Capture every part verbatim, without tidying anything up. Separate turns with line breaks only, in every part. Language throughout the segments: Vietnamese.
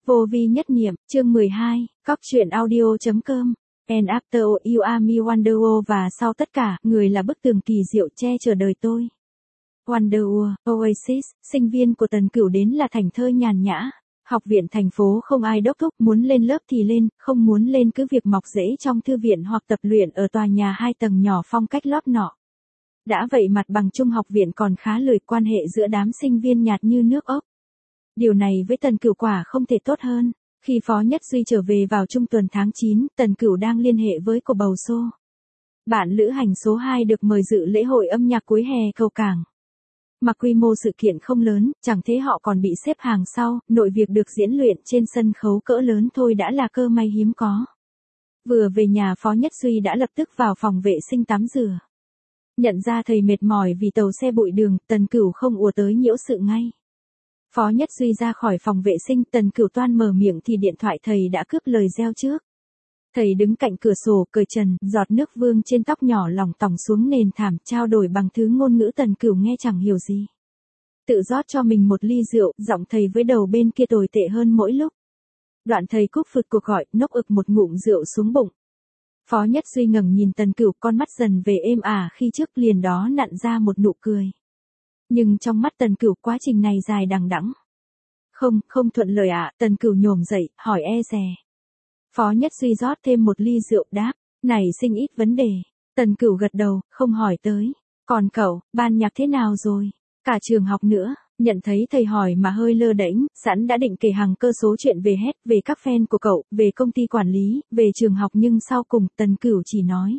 Vô vi nhất niệm, chương mười hai, cóc truyện audio.com. And after all you are me Wonderwall và sau tất cả, người là bức tường kỳ diệu che chở đời tôi. Wonderwall, Oasis, sinh viên của Tần Cửu đến là thành thơi nhàn nhã. Học viện thành phố không ai đốc thúc, muốn lên lớp thì lên, không muốn lên cứ việc mọc rễ trong thư viện hoặc tập luyện ở tòa nhà hai tầng nhỏ phong cách lót nọ. Đã vậy mặt bằng chung học viện còn khá lười, quan hệ giữa đám sinh viên nhạt như nước ốc. Điều này với Tần Cửu quả không thể tốt hơn. Khi Phó Nhất Duy trở về vào trung tuần tháng chín, Tần Cửu đang liên hệ với cô bầu xô. Bạn lữ hành số hai được mời dự lễ hội âm nhạc cuối hè cầu cảng. Mặc quy mô sự kiện không lớn, chẳng thế họ còn bị xếp hàng sau, nội việc được diễn luyện trên sân khấu cỡ lớn thôi đã là cơ may hiếm có. Vừa về nhà Phó Nhất Duy đã lập tức vào phòng vệ sinh tắm rửa. Nhận ra thầy mệt mỏi vì tàu xe bụi đường, Tần Cửu không ùa tới nhiễu sự ngay. Phó Nhất Duy ra khỏi phòng vệ sinh, Tần Cửu toan mở miệng thì điện thoại thầy đã cướp lời reo trước. Thầy đứng cạnh cửa sổ, cởi trần, giọt nước vương trên tóc nhỏ lỏng tỏng xuống nền thảm, trao đổi bằng thứ ngôn ngữ Tần Cửu nghe chẳng hiểu gì. Tự rót cho mình một ly rượu, giọng thầy với đầu bên kia tồi tệ hơn mỗi lúc. Đoạn thầy cúp phụt cuộc gọi, nốc ực một ngụm rượu xuống bụng. Phó Nhất Duy ngẩng nhìn Tần Cửu, con mắt dần về êm ả khi trước liền đó nặn ra một nụ cười. Nhưng trong mắt Tần Cửu quá trình này dài đằng đẵng. Không, không thuận lời ạ, à, Tần Cửu nhổm dậy, hỏi e dè. Phó Nhất Duy rót thêm một ly rượu đáp, này sinh ít vấn đề. Tần Cửu gật đầu, không hỏi tới. Còn cậu, ban nhạc thế nào rồi? Cả trường học nữa, nhận thấy thầy hỏi mà hơi lơ đễnh, sẵn đã định kể hàng cơ số chuyện về hết, về các fan của cậu, về công ty quản lý, về trường học nhưng sau cùng Tần Cửu chỉ nói.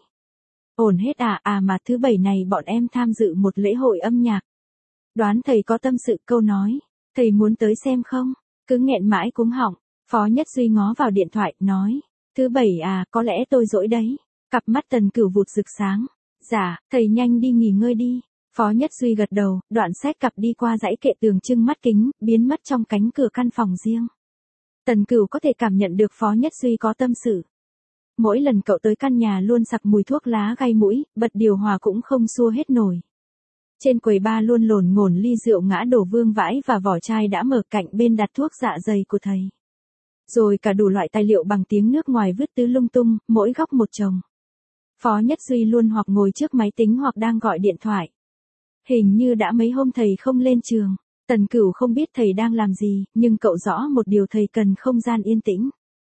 Ổn hết à, à mà thứ bảy này bọn em tham dự một lễ hội âm nhạc. Đoán thầy có tâm sự câu nói, thầy muốn tới xem không? Cứ nghẹn mãi cúng họng. Phó Nhất Duy ngó vào điện thoại, nói, thứ bảy à, có lẽ tôi rỗi đấy. Cặp mắt Tần Cửu vụt rực sáng. Dạ, thầy nhanh đi nghỉ ngơi đi. Phó Nhất Duy gật đầu, đoạn xách cặp đi qua dãy kệ tường trưng mắt kính, biến mất trong cánh cửa căn phòng riêng. Tần Cửu có thể cảm nhận được Phó Nhất Duy có tâm sự. Mỗi lần cậu tới căn nhà luôn sặc mùi thuốc lá gây mũi, bật điều hòa cũng không xua hết nổi. Trên quầy bar luôn lồn ngổn ly rượu ngã đổ vương vãi và vỏ chai đã mở cạnh bên đặt thuốc dạ dày của thầy. Rồi cả đủ loại tài liệu bằng tiếng nước ngoài vứt tứ lung tung, mỗi góc một chồng. Phó Nhất Duy luôn hoặc ngồi trước máy tính hoặc đang gọi điện thoại. Hình như đã mấy hôm thầy không lên trường. Tần Cửu không biết thầy đang làm gì, nhưng cậu rõ một điều, thầy cần không gian yên tĩnh.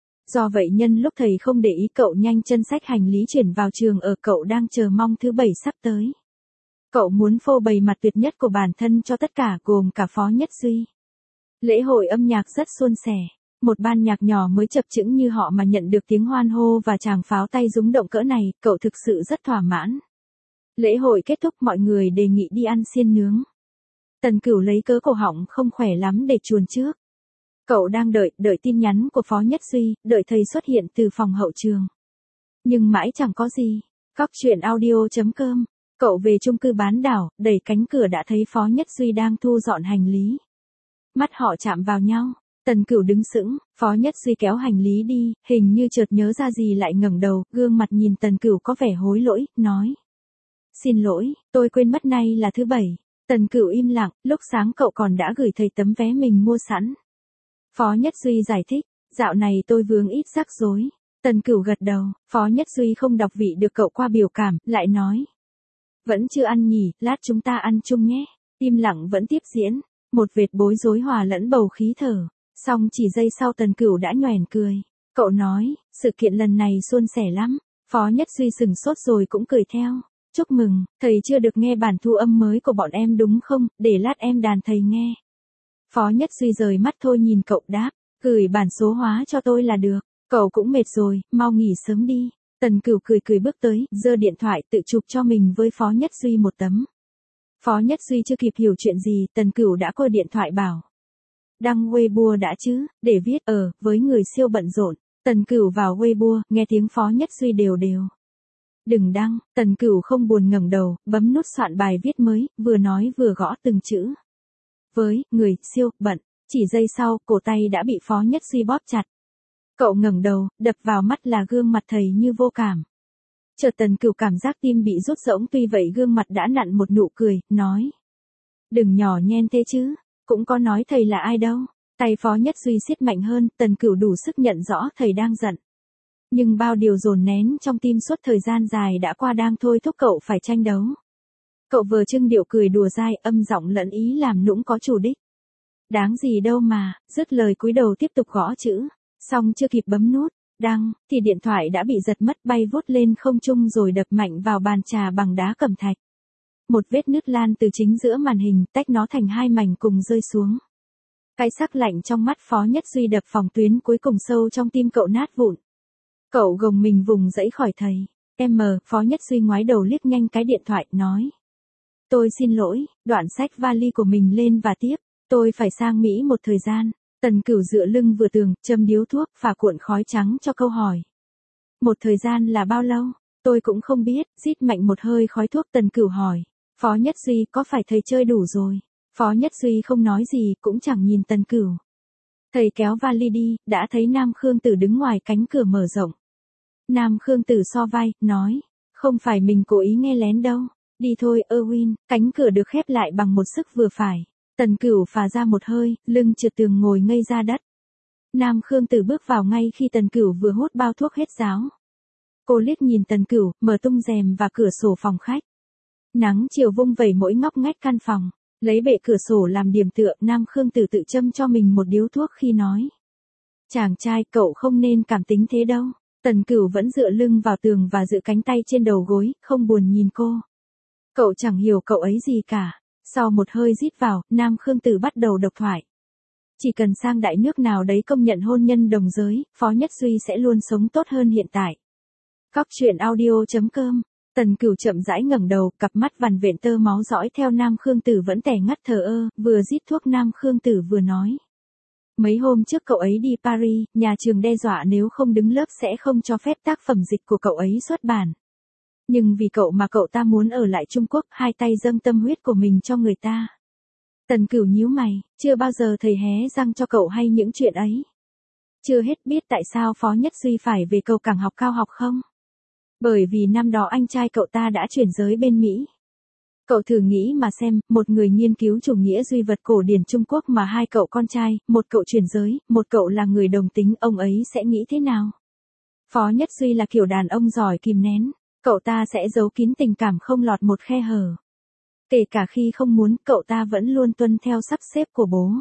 Do vậy nhân lúc thầy không để ý cậu nhanh chân xách hành lý chuyển vào trường ở, cậu đang chờ mong thứ bảy sắp tới. Cậu muốn phô bày mặt tuyệt nhất của bản thân cho tất cả, gồm cả Phó Nhất Duy. Lễ hội âm nhạc rất suôn sẻ. Một ban nhạc nhỏ mới chập chững như họ mà nhận được tiếng hoan hô và tràng pháo tay rúng động cỡ này, cậu thực sự rất thỏa mãn. Lễ hội kết thúc, mọi người đề nghị đi ăn xiên nướng. Tần Cửu lấy cớ cổ họng không khỏe lắm để chuồn trước. Cậu đang đợi, đợi tin nhắn của Phó Nhất Duy, đợi thầy xuất hiện từ phòng hậu trường. Nhưng mãi chẳng có gì. Cóc truyện audio.com. Cậu về chung cư bán đảo, đẩy cánh cửa đã thấy Phó Nhất Duy đang thu dọn hành lý. Mắt họ chạm vào nhau. Tần Cửu đứng sững, Phó Nhất Duy kéo hành lý đi, hình như chợt nhớ ra gì lại ngẩng đầu, gương mặt nhìn Tần Cửu có vẻ hối lỗi, nói. Xin lỗi, tôi quên mất nay là thứ bảy. Tần Cửu im lặng, lúc sáng cậu còn đã gửi thầy tấm vé mình mua sẵn. Phó Nhất Duy giải thích, dạo này tôi vướng ít rắc rối. Tần Cửu gật đầu, Phó Nhất Duy không đọc vị được cậu qua biểu cảm, lại nói. Vẫn chưa ăn nhỉ, lát chúng ta ăn chung nhé. Im lặng vẫn tiếp diễn, một vệt bối rối hòa lẫn bầu khí thở. Xong chỉ giây sau Tần Cửu đã nhoẻn cười. Cậu nói, sự kiện lần này suôn sẻ lắm. Phó Nhất Duy sừng sốt rồi cũng cười theo. Chúc mừng, thầy chưa được nghe bản thu âm mới của bọn em đúng không, để lát em đàn thầy nghe. Phó Nhất Duy rời mắt thôi nhìn cậu đáp, gửi bản số hóa cho tôi là được. Cậu cũng mệt rồi, mau nghỉ sớm đi. Tần Cửu cười cười bước tới, giơ điện thoại tự chụp cho mình với Phó Nhất Duy một tấm. Phó Nhất Duy chưa kịp hiểu chuyện gì, Tần Cửu đã coi điện thoại bảo. Đăng Weibo đã chứ, để viết ở, với người siêu bận rộn. Tần Cửu vào Weibo, nghe tiếng Phó Nhất Duy đều đều. Đừng đăng, Tần Cửu không buồn ngẩng đầu, bấm nút soạn bài viết mới, vừa nói vừa gõ từng chữ. Với, người, siêu, bận, chỉ giây sau, cổ tay đã bị Phó Nhất Duy bóp chặt. Cậu ngẩng đầu, đập vào mắt là gương mặt thầy như vô cảm. Chợt Tần Cửu cảm giác tim bị rút rỗng, tuy vậy gương mặt đã nặn một nụ cười, nói. Đừng nhỏ nhen thế chứ, cũng có nói thầy là ai đâu. Tay Phó Nhất Duy siết mạnh hơn, Tần Cửu đủ sức nhận rõ thầy đang giận. Nhưng bao điều dồn nén trong tim suốt thời gian dài đã qua đang thôi thúc cậu phải tranh đấu. Cậu vừa trưng điệu cười đùa dai, âm giọng lẫn ý làm nũng có chủ đích. Đáng gì đâu mà, dứt lời cúi đầu tiếp tục gõ chữ. Xong chưa kịp bấm nút, đăng, thì điện thoại đã bị giật mất bay vút lên không trung rồi đập mạnh vào bàn trà bằng đá cẩm thạch. Một vết nứt lan từ chính giữa màn hình, tách nó thành hai mảnh cùng rơi xuống. Cái sắc lạnh trong mắt Phó Nhất Duy đập phòng tuyến cuối cùng sâu trong tim cậu nát vụn. Cậu gồng mình vùng dãy khỏi thầy. Em mờ, Phó Nhất Duy ngoái đầu liếc nhanh cái điện thoại, nói. Tôi xin lỗi, đoạn xách vali của mình lên và tiếp. Tôi phải sang Mỹ một thời gian. Tần Cửu dựa lưng vừa tường, châm điếu thuốc, phả cuộn khói trắng cho câu hỏi. Một thời gian là bao lâu? Tôi cũng không biết, rít mạnh một hơi khói thuốc. Tần Cửu hỏi. Phó Nhất Duy, có phải thầy chơi đủ rồi? Phó Nhất Duy không nói gì, cũng chẳng nhìn Tần Cửu. Thầy kéo vali đi, đã thấy Nam Khương Tử đứng ngoài cánh cửa mở rộng. Nam Khương Tử so vai, nói. Không phải mình cố ý nghe lén đâu. Đi thôi, Erwin. Cánh cửa được khép lại bằng một sức vừa phải. Tần Cửu phà ra một hơi, lưng trượt tường ngồi ngây ra đất. Nam Khương Tử bước vào ngay khi Tần Cửu vừa hút bao thuốc hết ráo. Cô liếc nhìn Tần Cửu, mở tung rèm và cửa sổ phòng khách. Nắng chiều vung vẩy mỗi ngóc ngách căn phòng. Lấy bệ cửa sổ làm điểm tựa, Nam Khương Tử tự châm cho mình một điếu thuốc khi nói. Chàng trai, cậu không nên cảm tính thế đâu. Tần Cửu vẫn dựa lưng vào tường và dựa cánh tay trên đầu gối, không buồn nhìn cô. Cậu chẳng hiểu cậu ấy gì cả. Sau một hơi rít vào, Nam Khương Tử bắt đầu độc thoại. Chỉ cần sang đại nước nào đấy công nhận hôn nhân đồng giới, Phó Nhất Duy sẽ luôn sống tốt hơn hiện tại. Cóc truyện audio chấm com. Tần Cửu chậm rãi ngẩng đầu, cặp mắt vằn vện tơ máu dõi theo Nam Khương Tử vẫn tẻ ngắt thờ ơ, vừa rít thuốc Nam Khương Tử vừa nói. Mấy hôm trước cậu ấy đi Paris, nhà trường đe dọa nếu không đứng lớp sẽ không cho phép tác phẩm dịch của cậu ấy xuất bản. Nhưng vì cậu mà cậu ta muốn ở lại Trung Quốc, hai tay dâng tâm huyết của mình cho người ta. Tần Cửu nhíu mày, chưa bao giờ thầy hé răng cho cậu hay những chuyện ấy. Chưa hết biết tại sao Phó Nhất Duy phải về cầu cảng học cao học không? Bởi vì năm đó anh trai cậu ta đã chuyển giới bên Mỹ. Cậu thử nghĩ mà xem, một người nghiên cứu chủ nghĩa duy vật cổ điển Trung Quốc mà hai cậu con trai, một cậu chuyển giới, một cậu là người đồng tính, ông ấy sẽ nghĩ thế nào? Phó Nhất Duy là kiểu đàn ông giỏi kìm nén, cậu ta sẽ giấu kín tình cảm không lọt một khe hở. Kể cả khi không muốn, cậu ta vẫn luôn tuân theo sắp xếp của bố.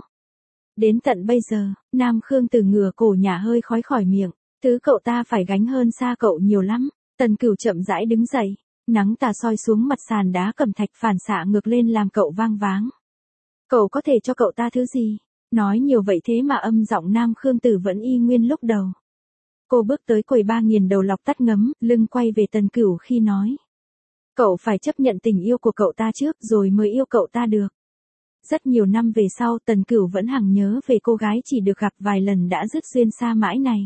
Đến tận bây giờ, Nam Khương Tử ngửa cổ nhả hơi khói khỏi miệng, thứ cậu ta phải gánh hơn xa cậu nhiều lắm. Tần Cửu chậm rãi đứng dậy, nắng tà soi xuống mặt sàn đá cẩm thạch phản xạ ngược lên làm cậu vang váng. Cậu có thể cho cậu ta thứ gì? Nói nhiều vậy thế mà âm giọng Nam Khương Tử vẫn y nguyên lúc đầu. Cô bước tới quầy ba nghiền đầu lọc tắt ngấm, lưng quay về Tần Cửu khi nói. Cậu phải chấp nhận tình yêu của cậu ta trước rồi mới yêu cậu ta được. Rất nhiều năm về sau Tần Cửu vẫn hằng nhớ về cô gái chỉ được gặp vài lần đã dứt duyên xa mãi này.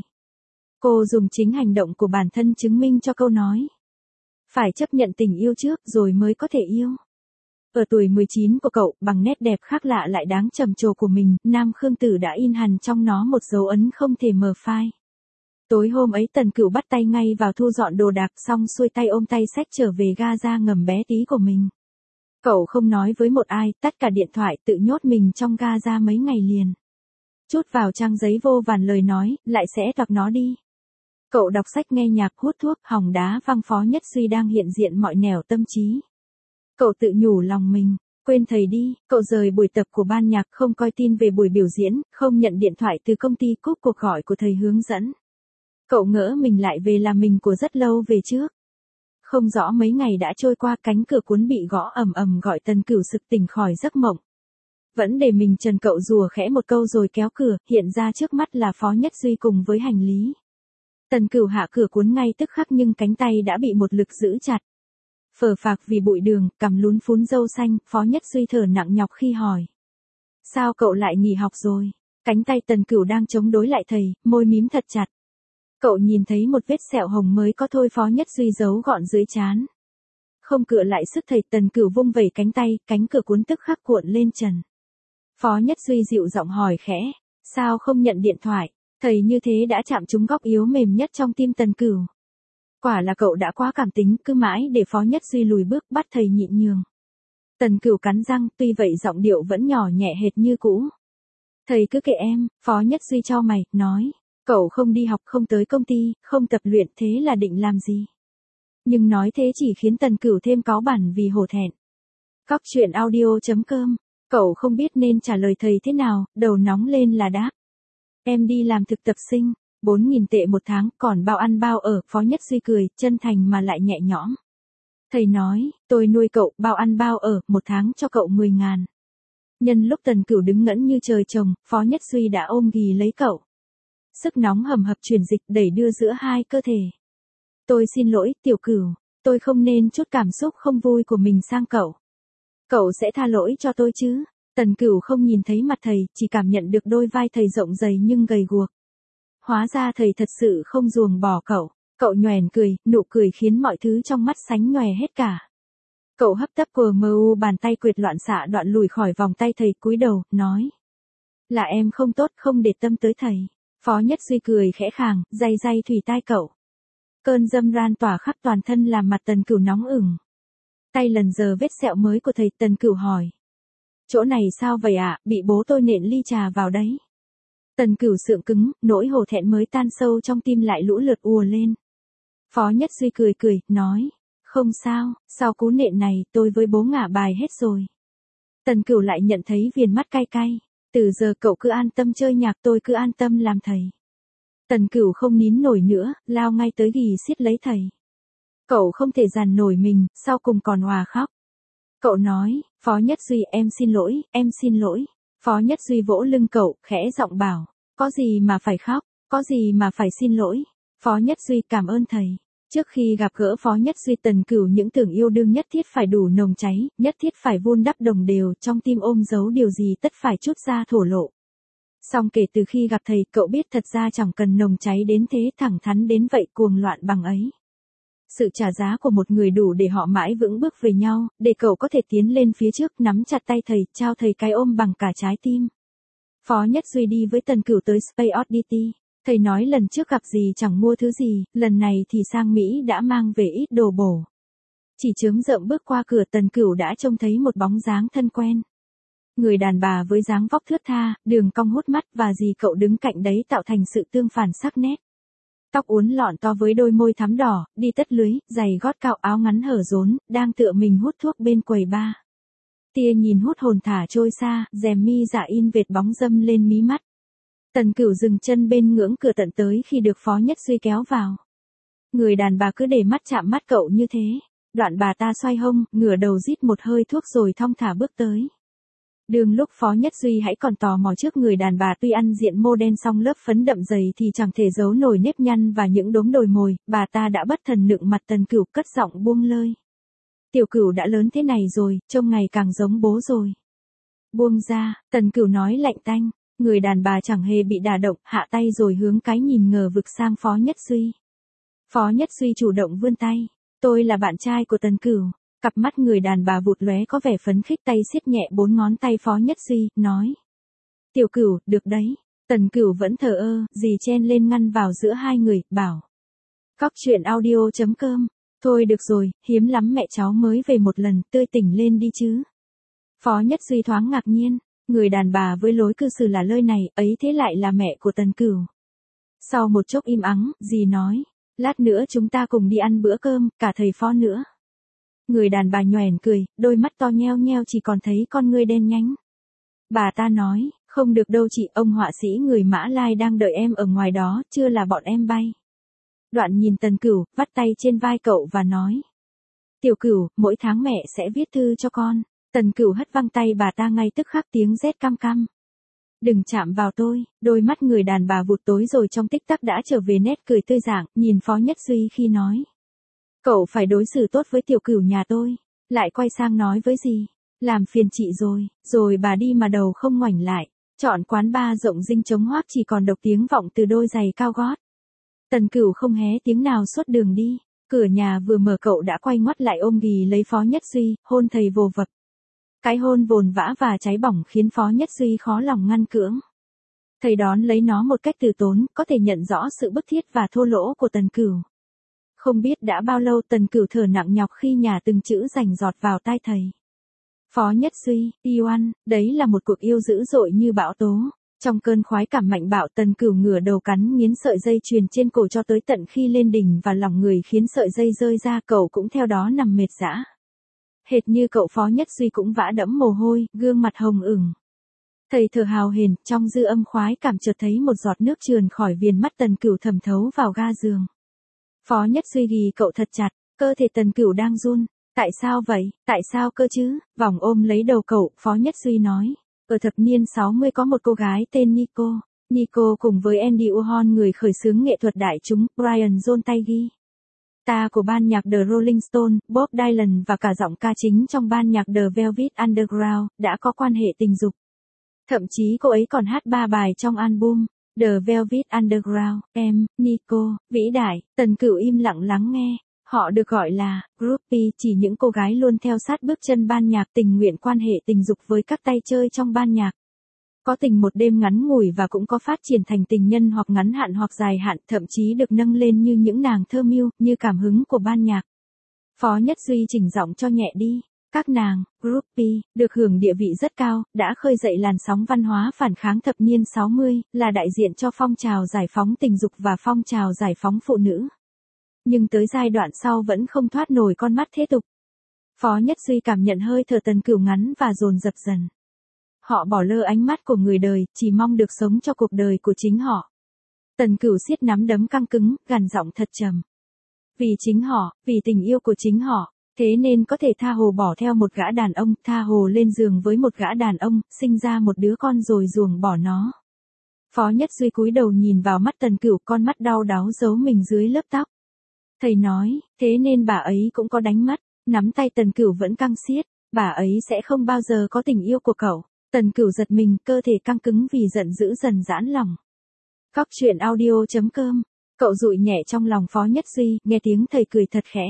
Cô dùng chính hành động của bản thân chứng minh cho câu nói. Phải chấp nhận tình yêu trước rồi mới có thể yêu. Ở tuổi mười chín của cậu, bằng nét đẹp khác lạ lại đáng trầm trồ của mình, Nam Khương Tử đã in hằn trong nó một dấu ấn không thể mờ phai. Tối hôm ấy Tần Cửu bắt tay ngay vào thu dọn đồ đạc xong xuôi tay ôm tay xách trở về ga ra ngầm bé tí của mình. Cậu không nói với một ai, tắt cả điện thoại tự nhốt mình trong ga ra mấy ngày liền. Chút vào trang giấy vô vàn lời nói, lại sẽ đọc nó đi. Cậu đọc sách nghe nhạc hút thuốc hòng đá văng Phó Nhất Duy đang hiện diện mọi nẻo tâm trí. Cậu tự nhủ lòng mình, quên thầy đi, cậu rời buổi tập của ban nhạc không coi tin về buổi biểu diễn, không nhận điện thoại từ công ty cúp cuộc gọi của thầy hướng dẫn. Cậu ngỡ mình lại về là mình của rất lâu về trước. Không rõ mấy ngày đã trôi qua cánh cửa cuốn bị gõ ầm ầm gọi Tần Cửu sực tỉnh khỏi giấc mộng. Vẫn để mình trần cậu rùa khẽ một câu rồi kéo cửa, hiện ra trước mắt là Phó Nhất Duy cùng với hành lý. Tần Cửu hạ cửa cuốn ngay tức khắc nhưng cánh tay đã bị một lực giữ chặt. Phờ phạc vì bụi đường, cằm lún phún râu xanh, Phó Nhất Duy thở nặng nhọc khi hỏi. Sao cậu lại nghỉ học rồi? Cánh tay Tần Cửu đang chống đối lại thầy, môi mím thật chặt. Cậu nhìn thấy một vết sẹo hồng mới có thôi Phó Nhất Duy giấu gọn dưới trán. Không cựa lại sức thầy Tần Cửu vung vẩy cánh tay, cánh cửa cuốn tức khắc cuộn lên trần. Phó Nhất Duy dịu giọng hỏi khẽ, sao không nhận điện thoại? Thầy như thế đã chạm trúng góc yếu mềm nhất trong tim Tần Cửu. Quả là cậu đã quá cảm tính, cứ mãi để Phó Nhất Duy lùi bước bắt thầy nhịn nhường. Tần Cửu cắn răng, tuy vậy giọng điệu vẫn nhỏ nhẹ hệt như cũ. Thầy cứ kệ em, Phó Nhất Duy chau mày, nói. Cậu không đi học, không tới công ty, không tập luyện, thế là định làm gì? Nhưng nói thế chỉ khiến Tần Cửu thêm cáu bẳn vì hổ thẹn. Cóc truyện audio chấm com. Cậu không biết nên trả lời thầy thế nào, đầu nóng lên là đáp. Em đi làm thực tập sinh, bốn nghìn tệ một tháng, còn bao ăn bao ở, Phó Nhất Duy cười, chân thành mà lại nhẹ nhõm. Thầy nói, tôi nuôi cậu, bao ăn bao ở, một tháng cho cậu mười ngàn. Nhân lúc Tần Cửu đứng ngẩn như trời trồng, Phó Nhất Duy đã ôm ghì lấy cậu. Sức nóng hầm hập truyền dịch đẩy đưa giữa hai cơ thể. Tôi xin lỗi, Tiểu Cửu, tôi không nên chút cảm xúc không vui của mình sang cậu. Cậu sẽ tha lỗi cho tôi chứ? Tần Cửu không nhìn thấy mặt thầy, chỉ cảm nhận được đôi vai thầy rộng dày nhưng gầy guộc. Hóa ra thầy thật sự không ruồng bỏ cậu. Cậu nhoẻn cười, nụ cười khiến mọi thứ trong mắt sánh nhòe hết cả. Cậu hấp tấp cờ mờ u bàn tay quệt loạn xạ đoạn lùi khỏi vòng tay thầy, cúi đầu, nói. Là em không tốt, không để tâm tới thầy. Phó Nhất Duy cười khẽ khàng, day day thủy tai cậu. Cơn dâm ran tỏa khắp toàn thân làm mặt Tần Cửu nóng ửng. Tay lần giờ vết sẹo mới của thầy. Tần Cửu hỏi. Chỗ này sao vậy ạ, à? Bị bố tôi nện ly trà vào đấy. Tần Cửu sượng cứng, nỗi hổ thẹn mới tan sâu trong tim lại lũ lượt ùa lên. Phó Nhất Duy cười cười, nói. Không sao, sau cú nện này tôi với bố ngả bài hết rồi. Tần Cửu lại nhận thấy viền mắt cay cay. Từ giờ cậu cứ an tâm chơi nhạc, tôi cứ an tâm làm thầy. Tần Cửu không nín nổi nữa, lao ngay tới ghì siết lấy thầy. Cậu không thể dằn nổi mình, sau cùng còn òa khóc. Cậu nói, Phó Nhất Duy em xin lỗi, em xin lỗi. Phó Nhất Duy vỗ lưng cậu, khẽ giọng bảo, có gì mà phải khóc, có gì mà phải xin lỗi. Phó Nhất Duy cảm ơn thầy. Trước khi gặp gỡ Phó Nhất Duy, Tần Cửu những tưởng yêu đương nhất thiết phải đủ nồng cháy, nhất thiết phải vun đắp đồng đều, trong tim ôm giấu điều gì tất phải chút ra thổ lộ. Song kể từ khi gặp thầy, cậu biết thật ra chẳng cần nồng cháy đến thế, thẳng thắn đến vậy, cuồng loạn bằng ấy. Sự trả giá của một người đủ để họ mãi vững bước về nhau, để cậu có thể tiến lên phía trước, nắm chặt tay thầy, trao thầy cái ôm bằng cả trái tim. Phó Nhất Duy đi với Tần Cửu tới Space Oddity. Thầy nói lần trước gặp gì chẳng mua thứ gì, lần này thì sang Mỹ đã mang về ít đồ bổ. Chỉ chớm rợm bước qua cửa, Tần Cửu đã trông thấy một bóng dáng thân quen. Người đàn bà với dáng vóc thướt tha, đường cong hút mắt và dì cậu đứng cạnh đấy tạo thành sự tương phản sắc nét. Tóc uốn lọn to với đôi môi thắm đỏ, đi tất lưới, giày gót cạo, áo ngắn hở rốn, đang tựa mình hút thuốc bên quầy bar. Tia nhìn hút hồn thả trôi xa, rèm mi dạ in vệt bóng dâm lên mí mắt. Tần Cửu dừng chân bên ngưỡng cửa tận tới khi được Phó Nhất Duy kéo vào. Người đàn bà cứ để mắt chạm mắt cậu như thế. Đoạn bà ta xoay hông, ngửa đầu rít một hơi thuốc rồi thong thả bước tới. Đường lúc Phó Nhất Duy hãy còn tò mò trước người đàn bà, tuy ăn diện mô đen song lớp phấn đậm dày thì chẳng thể giấu nổi nếp nhăn và những đốm đồi mồi, bà ta đã bất thần nựng mặt Tần Cửu, cất giọng buông lơi. Tiểu Cửu đã lớn thế này rồi, trông ngày càng giống bố rồi. Buông ra, Tần Cửu nói lạnh tanh. Người đàn bà chẳng hề bị đả động, hạ tay rồi hướng cái nhìn ngờ vực sang Phó Nhất Duy. Phó Nhất Duy chủ động vươn tay. Tôi là bạn trai của Tần Cửu. Cặp mắt người đàn bà vụt lóe có vẻ phấn khích, tay siết nhẹ bốn ngón tay Phó Nhất Duy, nói. Tiểu Cửu, được đấy. Tần Cửu vẫn thờ ơ, dì chen lên ngăn vào giữa hai người, bảo. Cóc truyện audio chấm com. Thôi được rồi, hiếm lắm mẹ cháu mới về một lần, tươi tỉnh lên đi chứ. Phó Nhất Duy thoáng ngạc nhiên. Người đàn bà với lối cư xử là lơi này, ấy thế lại là mẹ của Tần Cửu. Sau một chốc im ắng, dì nói. Lát nữa chúng ta cùng đi ăn bữa cơm, cả thầy Phó nữa. Người đàn bà nhoẻn cười, đôi mắt to nheo nheo chỉ còn thấy con ngươi đen nhánh. Bà ta nói, không được đâu chị, ông họa sĩ người Mã Lai đang đợi em ở ngoài đó, chưa là bọn em bay. Đoạn nhìn Tần Cửu, vắt tay trên vai cậu và nói. Tiểu Cửu, mỗi tháng mẹ sẽ viết thư cho con. Tần Cửu hất văng tay bà ta ngay tức khắc, tiếng rét căm căm. Đừng chạm vào tôi, đôi mắt người đàn bà vụt tối rồi trong tích tắc đã trở về nét cười tươi rạng, nhìn Phó Nhất Duy khi nói. Cậu phải đối xử tốt với Tiểu Cửu nhà tôi. Lại quay sang nói với dì. Làm phiền chị rồi, rồi bà đi mà đầu không ngoảnh lại. Chọn quán bar rộng rinh trống hoác chỉ còn độc tiếng vọng từ đôi giày cao gót. Tần Cửu không hé tiếng nào suốt đường đi. Cửa nhà vừa mở cậu đã quay ngoắt lại ôm ghì lấy Phó Nhất Duy, hôn thầy vồ vập. Cái hôn vồn vã và cháy bỏng khiến Phó Nhất Duy khó lòng ngăn cưỡng. Thầy đón lấy nó một cách từ tốn, có thể nhận rõ sự bức thiết và thô lỗ của Tần Cửu. Không biết đã bao lâu Tần Cửu thở nặng nhọc khi nhả từng chữ rành giọt vào tai thầy. Phó Nhất Duy, yêu ăn, đấy là một cuộc yêu dữ dội như bão tố. Trong cơn khoái cảm mạnh bạo, Tần Cửu ngửa đầu cắn nghiến sợi dây chuyền trên cổ cho tới tận khi lên đỉnh và lòng người khiến sợi dây rơi ra, cậu cũng theo đó nằm mệt rã. Hệt như cậu Phó Nhất Duy cũng vã đẫm mồ hôi, gương mặt hồng ửng. Thầy thở hào hển, trong dư âm khoái cảm chợt thấy một giọt nước trườn khỏi viền mắt Tần Cửu thẩm thấu vào ga giường. Phó Nhất Duy ghì cậu thật chặt, cơ thể Tần Cửu đang run. Tại sao vậy, tại sao cơ chứ? Vòng ôm lấy đầu cậu, Phó Nhất Duy nói. Ở thập niên sáu mươi có một cô gái tên Nico. Nico cùng với Andy Warhol, người khởi xướng nghệ thuật đại chúng, Brian John Tiggy, ta của ban nhạc The Rolling Stones, Bob Dylan và cả giọng ca chính trong ban nhạc The Velvet Underground, đã có quan hệ tình dục. Thậm chí cô ấy còn hát ba bài trong album The Velvet Underground. Em, Nico, vĩ đại. Tần Cửu im lặng lắng nghe. Họ được gọi là groupie, chỉ những cô gái luôn theo sát bước chân ban nhạc, tình nguyện quan hệ tình dục với các tay chơi trong ban nhạc. Có tình một đêm ngắn ngủi và cũng có phát triển thành tình nhân hoặc ngắn hạn hoặc dài hạn, thậm chí được nâng lên như những nàng thơ mưu, như cảm hứng của ban nhạc. Phó Nhất Duy chỉnh giọng cho nhẹ đi. Các nàng, groupie, được hưởng địa vị rất cao, đã khơi dậy làn sóng văn hóa phản kháng thập niên sáu mươi, là đại diện cho phong trào giải phóng tình dục và phong trào giải phóng phụ nữ. Nhưng tới giai đoạn sau vẫn không thoát nổi con mắt thế tục. Phó Nhất Duy cảm nhận hơi thở Tần Cửu ngắn và dồn dập dần. Họ bỏ lơ ánh mắt của người đời, chỉ mong được sống cho cuộc đời của chính họ. Tần Cửu siết nắm đấm căng cứng, gằn giọng thật trầm. Vì chính họ, vì tình yêu của chính họ, thế nên có thể tha hồ bỏ theo một gã đàn ông, tha hồ lên giường với một gã đàn ông, sinh ra một đứa con rồi ruồng bỏ nó. Phó Nhất Duy cúi đầu nhìn vào mắt Tần Cửu, con mắt đau đáu giấu mình dưới lớp tóc. Thầy nói, thế nên bà ấy cũng có đánh mắt. Nắm tay Tần Cửu vẫn căng siết, bà ấy sẽ không bao giờ có tình yêu của cậu. Tần Cửu giật mình, cơ thể căng cứng vì giận dữ dần giãn lòng. Cóc truyện audio chấm com. Cậu dụi nhẹ trong lòng Phó Nhất Duy, nghe tiếng thầy cười thật khẽ.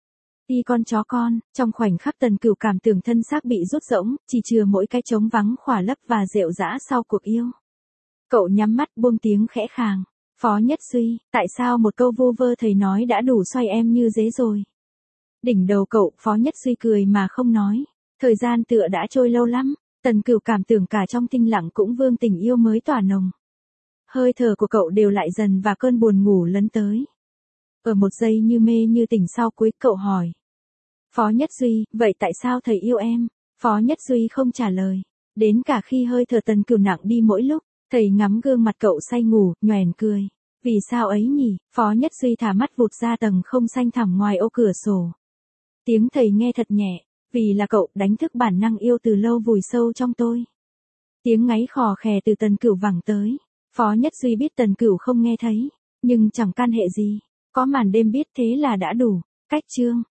Đi con chó con. Trong khoảnh khắc Tần Cửu cảm tưởng thân xác bị rút rỗng, chỉ chừa mỗi cái trống vắng khỏa lấp và rệu rã sau cuộc yêu. Cậu nhắm mắt buông tiếng khẽ khàng. Phó Nhất Duy, tại sao một câu vu vơ thầy nói đã đủ xoay em như dế rồi? Đỉnh đầu cậu, Phó Nhất Duy cười mà không nói. Thời gian tựa đã trôi lâu lắm. Tần Cửu cảm tưởng cả trong tinh lặng cũng vương tình yêu mới tỏa nồng. Hơi thở của cậu đều lại dần và cơn buồn ngủ lấn tới. Ở một giây như mê như tỉnh sau cuối, cậu hỏi. Phó Nhất Duy, vậy tại sao thầy yêu em? Phó Nhất Duy không trả lời. Đến cả khi hơi thở Tần Cửu nặng đi mỗi lúc, thầy ngắm gương mặt cậu say ngủ, nhoẻn cười. Vì sao ấy nhỉ? Phó Nhất Duy thả mắt vụt ra tầng không xanh thẳm ngoài ô cửa sổ. Tiếng thầy nghe thật nhẹ. Vì là cậu đánh thức bản năng yêu từ lâu vùi sâu trong tôi. Tiếng ngáy khò khè từ Tần Cửu vẳng tới. Phó Nhất Duy biết Tần Cửu không nghe thấy. Nhưng chẳng can hệ gì. Có màn đêm biết thế là đã đủ. Cách chương.